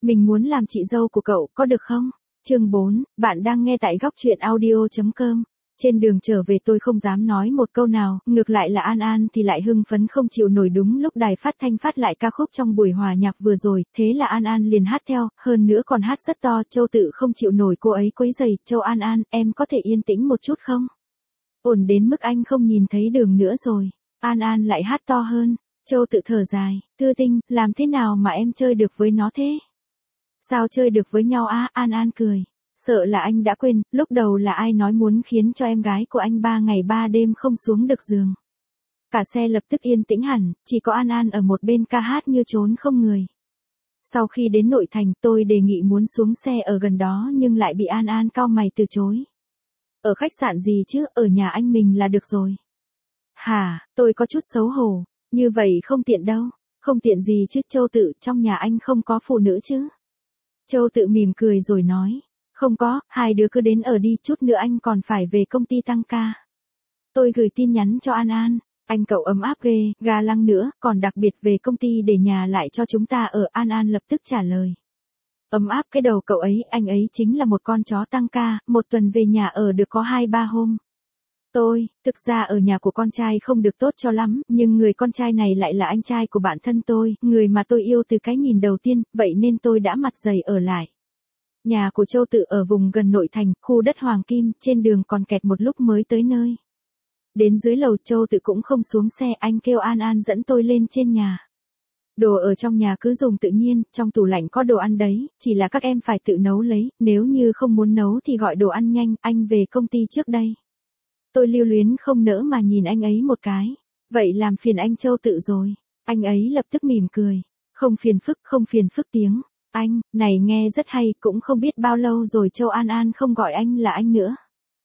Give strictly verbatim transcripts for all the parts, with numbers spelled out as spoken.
Mình muốn làm chị dâu của cậu, có được không? Chương bốn, bạn đang nghe tại góc truyện audio chấm com. Trên đường trở về tôi không dám nói một câu nào, ngược lại là An An thì lại hưng phấn không chịu nổi đúng lúc đài phát thanh phát lại ca khúc trong buổi hòa nhạc vừa rồi, thế là An An liền hát theo, hơn nữa còn hát rất to. Châu Tự không chịu nổi cô ấy quấy rầy, Châu An An, em có thể yên tĩnh một chút không? Ổn đến mức anh không nhìn thấy đường nữa rồi. An An lại hát to hơn. Châu Tự thở dài, Thư Tinh, làm thế nào mà em chơi được với nó thế? Sao chơi được với nhau á? An An cười. Sợ là anh đã quên, lúc đầu là ai nói muốn khiến cho em gái của anh ba ngày ba đêm không xuống được giường. Cả xe lập tức yên tĩnh hẳn, chỉ có An An ở một bên ca hát như trốn không người. Sau khi đến nội thành tôi đề nghị muốn xuống xe ở gần đó nhưng lại bị An An cau mày từ chối. Ở khách sạn gì chứ, ở nhà anh mình là được rồi. Hả, tôi có chút xấu hổ, như vậy không tiện đâu, không tiện gì chứ Châu Tự, trong nhà anh không có phụ nữ chứ. Châu Tự mỉm cười rồi nói, không có, hai đứa cứ đến ở đi, chút nữa anh còn phải về công ty tăng ca. Tôi gửi tin nhắn cho An An, anh cậu ấm áp ghê, ga lăng nữa, còn đặc biệt về công ty để nhà lại cho chúng ta ở. An An lập tức trả lời. Ấm áp cái đầu cậu ấy, anh ấy chính là một con chó tăng ca, một tuần về nhà ở được có hai ba hôm. Tôi, thực ra ở nhà của con trai không được tốt cho lắm, nhưng người con trai này lại là anh trai của bạn thân tôi, người mà tôi yêu từ cái nhìn đầu tiên, vậy nên tôi đã mặt dày ở lại. Nhà của Châu Tự ở vùng gần nội thành, khu đất Hoàng Kim, trên đường còn kẹt một lúc mới tới nơi. Đến dưới lầu Châu Tự cũng không xuống xe, anh kêu An An dẫn tôi lên trên nhà. Đồ ở trong nhà cứ dùng tự nhiên, trong tủ lạnh có đồ ăn đấy, chỉ là các em phải tự nấu lấy, nếu như không muốn nấu thì gọi đồ ăn nhanh, anh về công ty trước đây. Tôi lưu luyến không nỡ mà nhìn anh ấy một cái. Vậy làm phiền anh Châu Tự rồi. Anh ấy lập tức mỉm cười. Không phiền phức, không phiền phức tiếng. Anh, này nghe rất hay, cũng không biết bao lâu rồi Châu An An không gọi anh là anh nữa.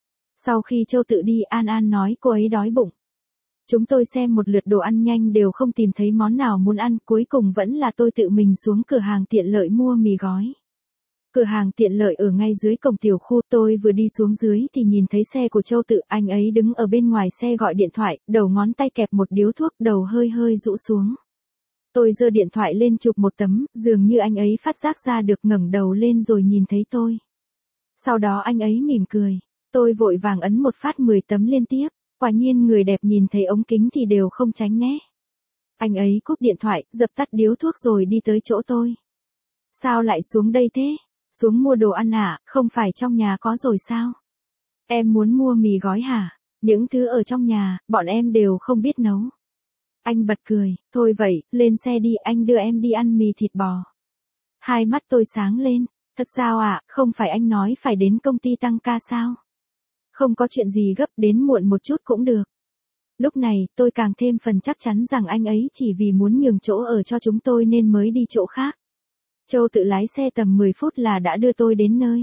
Sau khi Châu Tự đi, An An nói cô ấy đói bụng. Chúng tôi xem một lượt đồ ăn nhanh đều không tìm thấy món nào muốn ăn, cuối cùng vẫn là tôi tự mình xuống cửa hàng tiện lợi mua mì gói. Cửa hàng tiện lợi ở ngay dưới cổng tiểu khu, tôi vừa đi xuống dưới thì nhìn thấy xe của Châu Tự, anh ấy đứng ở bên ngoài xe gọi điện thoại, đầu ngón tay kẹp một điếu thuốc, đầu hơi hơi rũ xuống. Tôi giơ điện thoại lên chụp một tấm, dường như anh ấy phát giác ra được, ngẩng đầu lên rồi nhìn thấy tôi. Sau đó anh ấy mỉm cười, tôi vội vàng ấn một phát mười tấm liên tiếp, quả nhiên người đẹp nhìn thấy ống kính thì đều không tránh né. Anh ấy cúp điện thoại, dập tắt điếu thuốc rồi đi tới chỗ tôi. Sao lại xuống đây thế? Xuống mua đồ ăn à, không phải trong nhà có rồi sao? Em muốn mua mì gói hả? Những thứ ở trong nhà, bọn em đều không biết nấu. Anh bật cười, thôi vậy, lên xe đi, anh đưa em đi ăn mì thịt bò. Hai mắt tôi sáng lên, thật sao ạ, à, không phải anh nói phải đến công ty tăng ca sao? Không có chuyện gì gấp, đến muộn một chút cũng được. Lúc này, tôi càng thêm phần chắc chắn rằng anh ấy chỉ vì muốn nhường chỗ ở cho chúng tôi nên mới đi chỗ khác. Châu Tự lái xe tầm mười phút là đã đưa tôi đến nơi.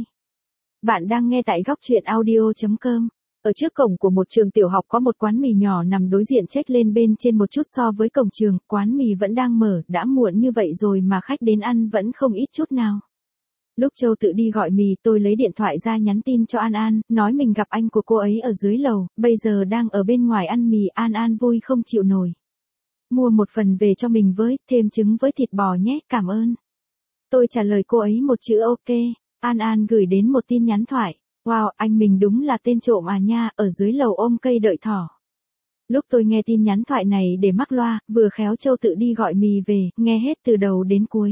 Bạn đang nghe tại góc truyện audio chấm com. Ở trước cổng của một trường tiểu học có một quán mì nhỏ nằm đối diện chếch lên bên trên một chút so với cổng trường, quán mì vẫn đang mở, đã muộn như vậy rồi mà khách đến ăn vẫn không ít chút nào. Lúc Châu Tự đi gọi mì, tôi lấy điện thoại ra nhắn tin cho An An, nói mình gặp anh của cô ấy ở dưới lầu, bây giờ đang ở bên ngoài ăn mì. An An vui không chịu nổi. Mua một phần về cho mình với, thêm trứng với thịt bò nhé, cảm ơn. Tôi trả lời cô ấy một chữ ok. An An gửi đến một tin nhắn thoại. Wow, anh mình đúng là tên trộm à nha, ở dưới lầu ôm cây đợi thỏ. Lúc tôi nghe tin nhắn thoại này để mắc loa, vừa khéo Châu Tự đi gọi mì về, nghe hết từ đầu đến cuối.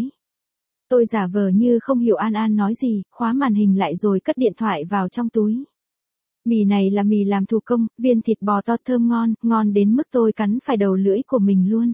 Tôi giả vờ như không hiểu An An nói gì, khóa màn hình lại rồi cất điện thoại vào trong túi. Mì này là mì làm thủ công, viên thịt bò to thơm ngon, ngon đến mức tôi cắn phải đầu lưỡi của mình luôn.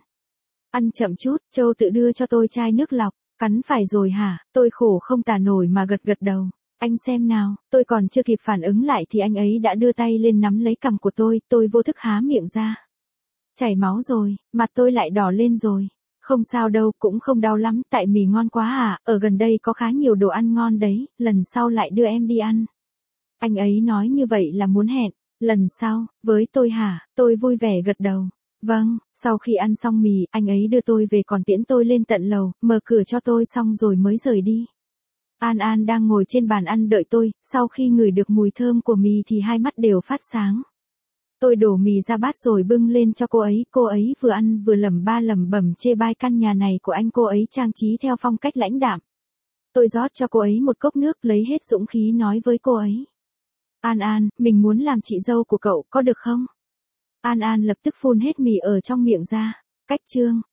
Ăn chậm chút, Châu Tự đưa cho tôi chai nước lọc. Cắn phải rồi hả? Tôi khổ không tả nổi mà gật gật đầu. Anh xem nào, tôi còn chưa kịp phản ứng lại thì anh ấy đã đưa tay lên nắm lấy cằm của tôi, tôi vô thức há miệng ra. Chảy máu rồi, mặt tôi lại đỏ lên rồi. Không sao đâu, cũng không đau lắm, tại mì ngon quá à, ở gần đây có khá nhiều đồ ăn ngon đấy, lần sau lại đưa em đi ăn. Anh ấy nói như vậy là muốn hẹn, lần sau, với tôi hả? Tôi vui vẻ gật đầu. Vâng, sau khi ăn xong mì, anh ấy đưa tôi về còn tiễn tôi lên tận lầu, mở cửa cho tôi xong rồi mới rời đi. An An đang ngồi trên bàn ăn đợi tôi, sau khi ngửi được mùi thơm của mì thì hai mắt đều phát sáng. Tôi đổ mì ra bát rồi bưng lên cho cô ấy, cô ấy vừa ăn vừa lẩm ba lẩm bẩm chê bai căn nhà này của anh, cô ấy trang trí theo phong cách lãnh đạm. Tôi rót cho cô ấy một cốc nước, lấy hết dũng khí nói với cô ấy. An An, mình muốn làm chị dâu của cậu, có được không? An An lập tức phun hết mì ở trong miệng ra. Cách chương